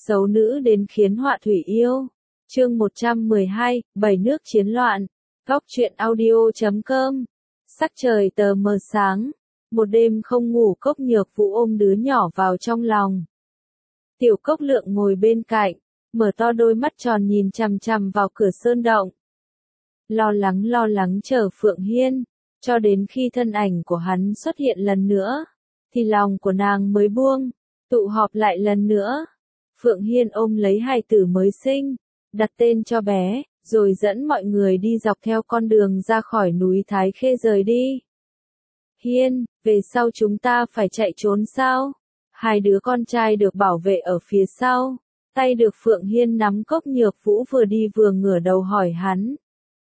Xấu nữ đến khiến họa thủy yêu. Chương 112, Bảy nước chiến loạn. Góc truyện audio.com. Sắc trời tờ mờ sáng. Một đêm không ngủ, Cốc Nhược Vũ ôm đứa nhỏ vào trong lòng. Tiểu Cốc Lượng ngồi bên cạnh, mở to đôi mắt tròn nhìn chằm chằm vào cửa sơn động. Lo lắng chờ Phượng Hiên, cho đến khi thân ảnh của hắn xuất hiện lần nữa, thì lòng của nàng mới buông, tụ họp lại lần nữa. Phượng Hiên ôm lấy hài tử mới sinh, đặt tên cho bé, rồi dẫn mọi người đi dọc theo con đường ra khỏi núi Thái Khê rời đi. Hiên, về sau chúng ta phải chạy trốn sao? Hai đứa con trai được bảo vệ ở phía sau, tay được Phượng Hiên nắm. Cốc Nhược Vũ vừa đi vừa ngửa đầu hỏi hắn.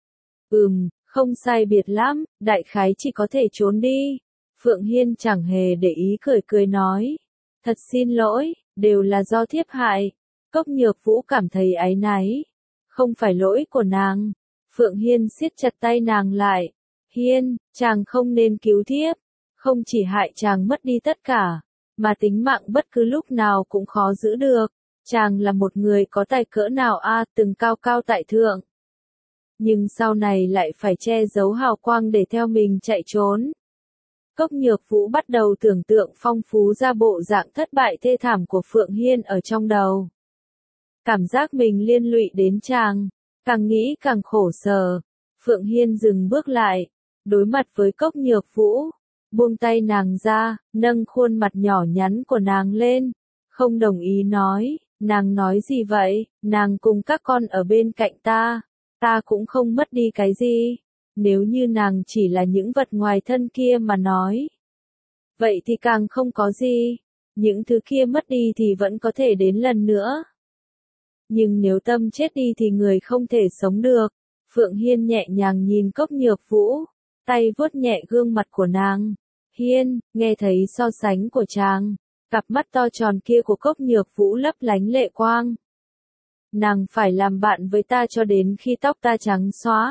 Không sai biệt lắm, đại khái chỉ có thể trốn đi. Phượng Hiên chẳng hề để ý, cười nói. Thật xin lỗi, đều là do thiếp hại. Cốc Nhược Vũ cảm thấy áy náy. Không phải lỗi của nàng. Phượng Hiên siết chặt tay nàng lại. Hiên, chàng không nên cứu thiếp. Không chỉ hại chàng mất đi tất cả, mà tính mạng bất cứ lúc nào cũng khó giữ được. Chàng là một người có tài cỡ nào từng cao cao tại thượng. Nhưng sau này lại phải che giấu hào quang để theo mình chạy trốn. Cốc Nhược Vũ bắt đầu tưởng tượng phong phú ra bộ dạng thất bại thê thảm của Phượng Hiên ở trong đầu. Cảm giác mình liên lụy đến chàng, càng nghĩ càng khổ sở. Phượng Hiên dừng bước lại, đối mặt với Cốc Nhược Vũ, buông tay nàng ra, nâng khuôn mặt nhỏ nhắn của nàng lên, không đồng ý nói. Nàng nói gì vậy? Nàng cùng các con ở bên cạnh ta cũng không mất đi cái gì. Nếu như nàng chỉ là những vật ngoài thân kia mà nói, vậy thì càng không có gì. Những thứ kia mất đi thì vẫn có thể đến lần nữa. Nhưng nếu tâm chết đi thì người không thể sống được. Phượng Hiên nhẹ nhàng nhìn Cốc Nhược Vũ, tay vuốt nhẹ gương mặt của nàng. Hiên, nghe thấy so sánh của chàng, cặp mắt to tròn kia của Cốc Nhược Vũ lấp lánh lệ quang. Nàng phải làm bạn với ta cho đến khi tóc ta trắng xóa.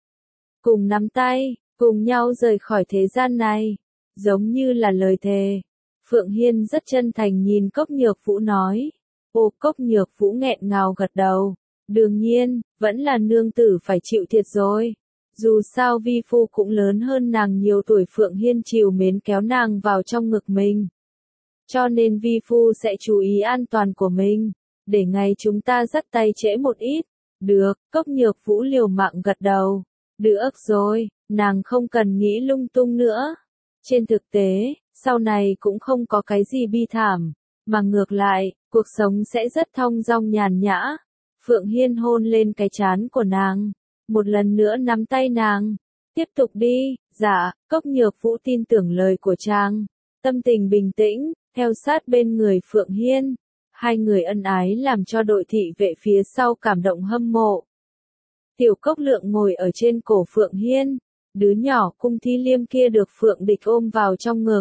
Cùng nắm tay, cùng nhau rời khỏi thế gian này, giống như là lời thề. Phượng Hiên rất chân thành nhìn Cốc Nhược Vũ nói. Cốc Nhược Vũ nghẹn ngào gật đầu. Đương nhiên, vẫn là nương tử phải chịu thiệt rồi. Dù sao vi phu cũng lớn hơn nàng nhiều tuổi. Phượng Hiên trìu mến kéo nàng vào trong ngực mình. Cho nên vi phu sẽ chú ý an toàn của mình, để ngày chúng ta dắt tay trễ một ít. Được, Cốc Nhược Vũ liều mạng gật đầu. Được rồi, nàng không cần nghĩ lung tung nữa. Trên thực tế, sau này cũng không có cái gì bi thảm, mà ngược lại, cuộc sống sẽ rất thong dong nhàn nhã. Phượng Hiên hôn lên cái trán của nàng, một lần nữa nắm tay nàng. Tiếp tục đi. Dạ. Cốc Nhược Vũ tin tưởng lời của chàng, tâm tình bình tĩnh, theo sát bên người Phượng Hiên. Hai người ân ái làm cho đội thị vệ phía sau cảm động hâm mộ. Tiểu Cốc Lượng ngồi ở trên cổ Phượng Hiên, đứa nhỏ Cung Thi Liêm kia được Phượng Địch ôm vào trong ngực.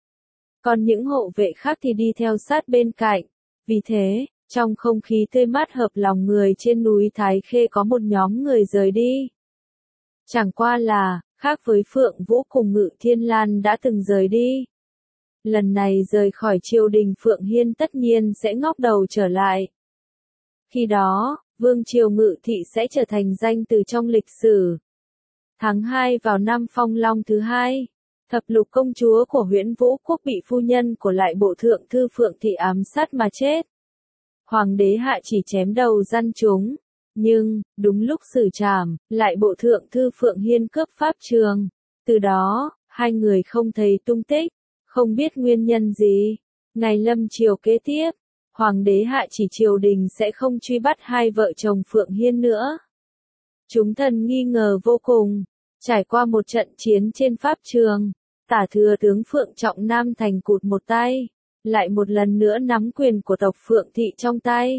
Còn những hộ vệ khác thì đi theo sát bên cạnh. Vì thế, trong không khí tươi mát hợp lòng người trên núi Thái Khê có một nhóm người rời đi. Chẳng qua là, khác với Phượng Vũ cùng Ngự Thiên Lan đã từng rời đi. Lần này rời khỏi triều đình, Phượng Hiên tất nhiên sẽ ngóc đầu trở lại. Khi đó, Vương triều Ngự thị sẽ trở thành danh từ trong lịch sử. Tháng 2 vào năm Phong Long thứ 2, thập lục công chúa của Huyễn Vũ Quốc bị phu nhân của lại bộ thượng thư Phượng thị ám sát mà chết. Hoàng đế hạ chỉ chém đầu gian chúng. Nhưng, đúng lúc xử trảm, lại bộ thượng thư Phượng Hiên cướp pháp trường. Từ đó, hai người không thấy tung tích, không biết nguyên nhân gì. Ngày lâm triều kế tiếp, Hoàng đế hạ chỉ triều đình sẽ không truy bắt hai vợ chồng Phượng Hiên nữa. Chúng thần nghi ngờ vô cùng. Trải qua một trận chiến trên pháp trường, Tả thừa tướng Phượng Trọng Nam thành cụt một tay, lại một lần nữa nắm quyền của tộc Phượng thị trong tay.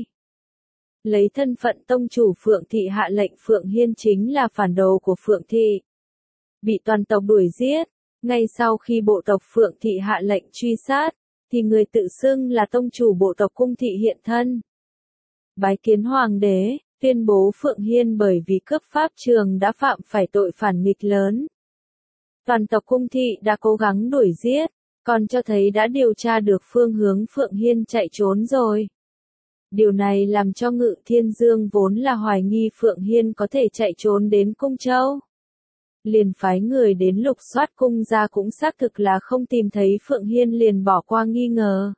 Lấy thân phận tông chủ Phượng thị hạ lệnh Phượng Hiên chính là phản đồ của Phượng thị, bị toàn tộc đuổi giết. Ngay sau khi bộ tộc Phượng thị hạ lệnh truy sát, thì người tự xưng là tông chủ bộ tộc Cung thị hiện thân, bái kiến hoàng đế, tuyên bố Phượng Hiên bởi vì cướp pháp trường đã phạm phải tội phản nghịch lớn. Toàn tộc Cung thị đã cố gắng đuổi giết, còn cho thấy đã điều tra được phương hướng Phượng Hiên chạy trốn rồi. Điều này làm cho Ngự Thiên Dương vốn là hoài nghi Phượng Hiên có thể chạy trốn đến Cung Châu. Liền phái người đến lục soát cung gia cũng xác thực là không tìm thấy Phượng Hiên liền bỏ qua nghi ngờ.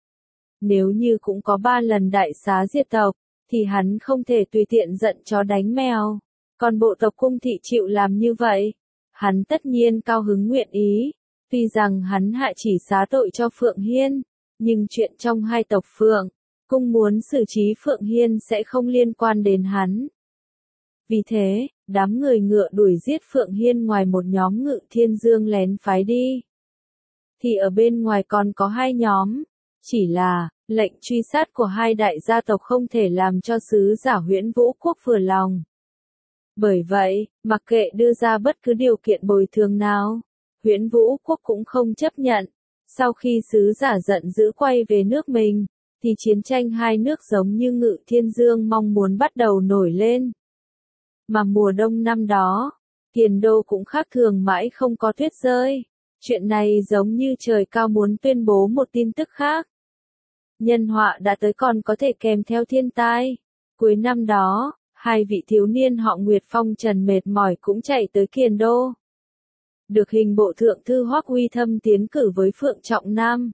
Nếu như cũng có 3 lần đại xá diệt tộc, thì hắn không thể tùy tiện giận chó đánh mèo. Còn bộ tộc Cung thị chịu làm như vậy, hắn tất nhiên cao hứng nguyện ý. Tuy rằng hắn hạ chỉ xá tội cho Phượng Hiên, nhưng chuyện trong hai tộc Phượng, Cung muốn xử trí Phượng Hiên sẽ không liên quan đến hắn. Vì thế, đám người ngựa đuổi giết Phượng Hiên ngoài một nhóm Ngự Thiên Dương lén phái đi. Thì ở bên ngoài còn có 2 nhóm. Chỉ là, lệnh truy sát của 2 đại gia tộc không thể làm cho sứ giả Huyễn Vũ Quốc vừa lòng. Bởi vậy, mặc kệ đưa ra bất cứ điều kiện bồi thường nào, Huyễn Vũ Quốc cũng không chấp nhận. Sau khi sứ giả giận dữ quay về nước mình, thì chiến tranh hai nước giống như Ngự Thiên Dương mong muốn bắt đầu nổi lên. Mà mùa đông năm đó, Kiền Đô cũng khác thường mãi không có tuyết rơi. Chuyện này giống như trời cao muốn tuyên bố một tin tức khác. Nhân họa đã tới còn có thể kèm theo thiên tai. Cuối năm đó, 2 vị thiếu niên họ Nguyệt Phong Trần mệt mỏi cũng chạy tới Kiền Đô. Được hình bộ thượng thư Hoắc Uy Thâm tiến cử với Phượng Trọng Nam.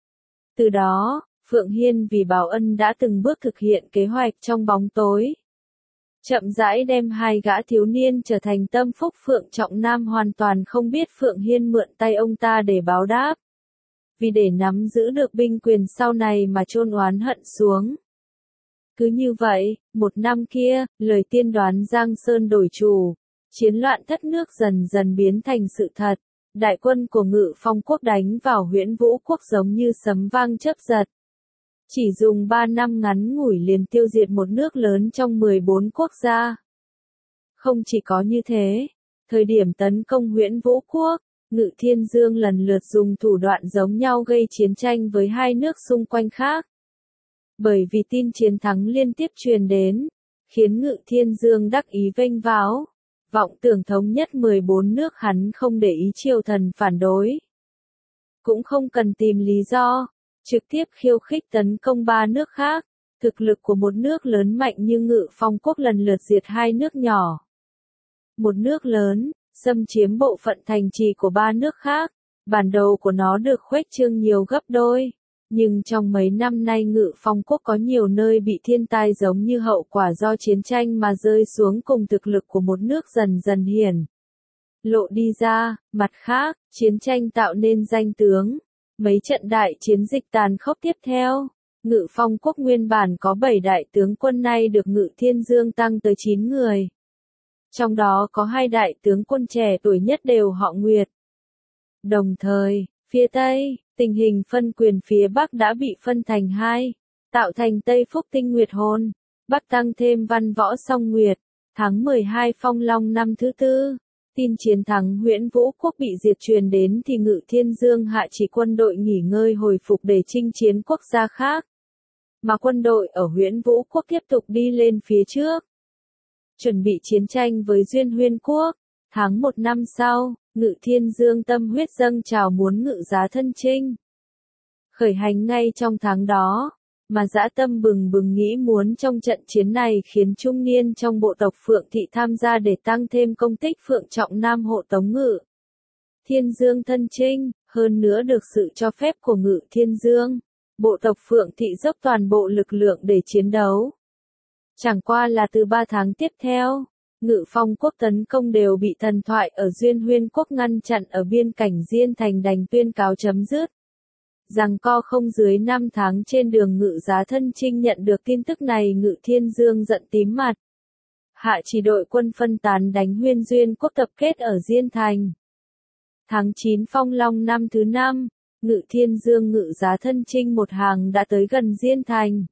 Từ đó, Phượng Hiên vì báo ân đã từng bước thực hiện kế hoạch trong bóng tối. Chậm rãi đem 2 gã thiếu niên trở thành tâm phúc. Phượng Trọng Nam hoàn toàn không biết Phượng Hiên mượn tay ông ta để báo đáp. Vì để nắm giữ được binh quyền sau này mà chôn oán hận xuống. Cứ như vậy, một năm kia, lời tiên đoán Giang Sơn đổi chủ, chiến loạn thất nước dần dần biến thành sự thật. Đại quân của Ngự Phong Quốc đánh vào Huyễn Vũ Quốc giống như sấm vang chớp giật. Chỉ dùng 3 năm ngắn ngủi liền tiêu diệt một nước lớn trong 14 quốc gia. Không chỉ có như thế, thời điểm tấn công Huyễn Vũ Quốc, Ngự Thiên Dương lần lượt dùng thủ đoạn giống nhau gây chiến tranh với 2 nước xung quanh khác. Bởi vì tin chiến thắng liên tiếp truyền đến, khiến Ngự Thiên Dương đắc ý vênh váo, vọng tưởng thống nhất 14 nước. Hắn không để ý triều thần phản đối. Cũng không cần tìm lý do, trực tiếp khiêu khích tấn công 3 nước khác. Thực lực của một nước lớn mạnh như Ngự Phong Quốc lần lượt diệt 2 nước nhỏ. Một nước lớn, xâm chiếm bộ phận thành trì của 3 nước khác, bản đồ của nó được khuếch trương nhiều gấp đôi. Nhưng trong mấy năm nay Ngự Phong Quốc có nhiều nơi bị thiên tai giống như hậu quả do chiến tranh mà rơi xuống, cùng thực lực của một nước dần dần hiển lộ đi ra. Mặt khác, chiến tranh tạo nên danh tướng. Mấy trận đại chiến dịch tàn khốc tiếp theo, Ngự Phong Quốc nguyên bản có 7 đại tướng quân nay được Ngự Thiên Dương tăng tới 9 người. Trong đó có 2 đại tướng quân trẻ tuổi nhất đều họ Nguyệt. Đồng thời, phía Tây, tình hình phân quyền phía Bắc đã bị phân thành 2, tạo thành Tây Phúc Tinh Nguyệt Hồn, Bắc tăng thêm Văn Võ Song Nguyệt. Tháng 12 Phong Long năm thứ 4, tin chiến thắng Huyễn Vũ Quốc bị diệt truyền đến thì Ngự Thiên Dương hạ chỉ quân đội nghỉ ngơi hồi phục để chinh chiến quốc gia khác. Mà quân đội ở Huyễn Vũ Quốc tiếp tục đi lên phía trước, chuẩn bị chiến tranh với Duyên Huyên Quốc. Tháng 1 năm sau, Ngự Thiên Dương tâm huyết dâng trào muốn ngự giá thân chinh. Khởi hành ngay trong tháng đó, mà dã tâm bừng bừng nghĩ muốn trong trận chiến này khiến trung niên trong bộ tộc Phượng Thị tham gia để tăng thêm công tích. Phượng Trọng Nam hộ tống Ngự Thiên Dương thân chinh, hơn nữa được sự cho phép của Ngự Thiên Dương, bộ tộc Phượng Thị dốc toàn bộ lực lượng để chiến đấu. Chẳng qua là từ 3 tháng tiếp theo, Ngự Phong Quốc tấn công đều bị thần thoại ở Duyên Huyên Quốc ngăn chặn ở biên cảnh Diên Thành đành tuyên cáo chấm dứt. Giằng co không dưới 5 tháng trên đường ngự giá thân chinh. Nhận được tin tức này Ngự Thiên Dương giận tím mặt. Hạ chỉ đội quân phân tán đánh Huyên Duyên Quốc tập kết ở Diên Thành. Tháng 9 Phong Long năm thứ 5, Ngự Thiên Dương ngự giá thân chinh một hàng đã tới gần Diên Thành.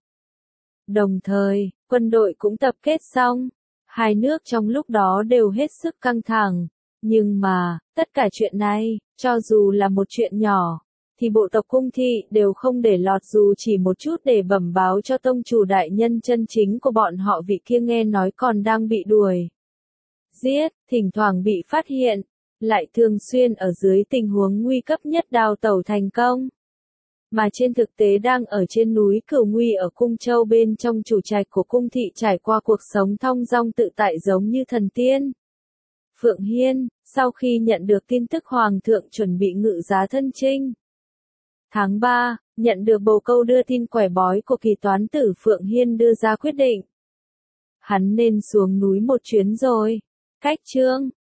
Đồng thời, quân đội cũng tập kết xong. 2 nước trong lúc đó đều hết sức căng thẳng. Nhưng mà, tất cả chuyện này, cho dù là một chuyện nhỏ, thì bộ tộc Cung Thị đều không để lọt dù chỉ một chút để bẩm báo cho tông chủ đại nhân chân chính của bọn họ. Vị kia nghe nói còn đang bị đuổi giết, thỉnh thoảng bị phát hiện, lại thường xuyên ở dưới tình huống nguy cấp nhất đào tẩu thành công. mà trên thực tế đang ở trên núi Cửu Nguy ở Cung Châu bên trong chủ trạch của cung thị trải qua cuộc sống thong dong tự tại giống như thần tiên. Phượng Hiên, sau khi nhận được tin tức Hoàng thượng chuẩn bị ngự giá thân chinh. Tháng 3, nhận được bồ câu đưa tin quẻ bói của kỳ toán tử Phượng Hiên đưa ra quyết định. Hắn nên xuống núi một chuyến rồi. Cách chương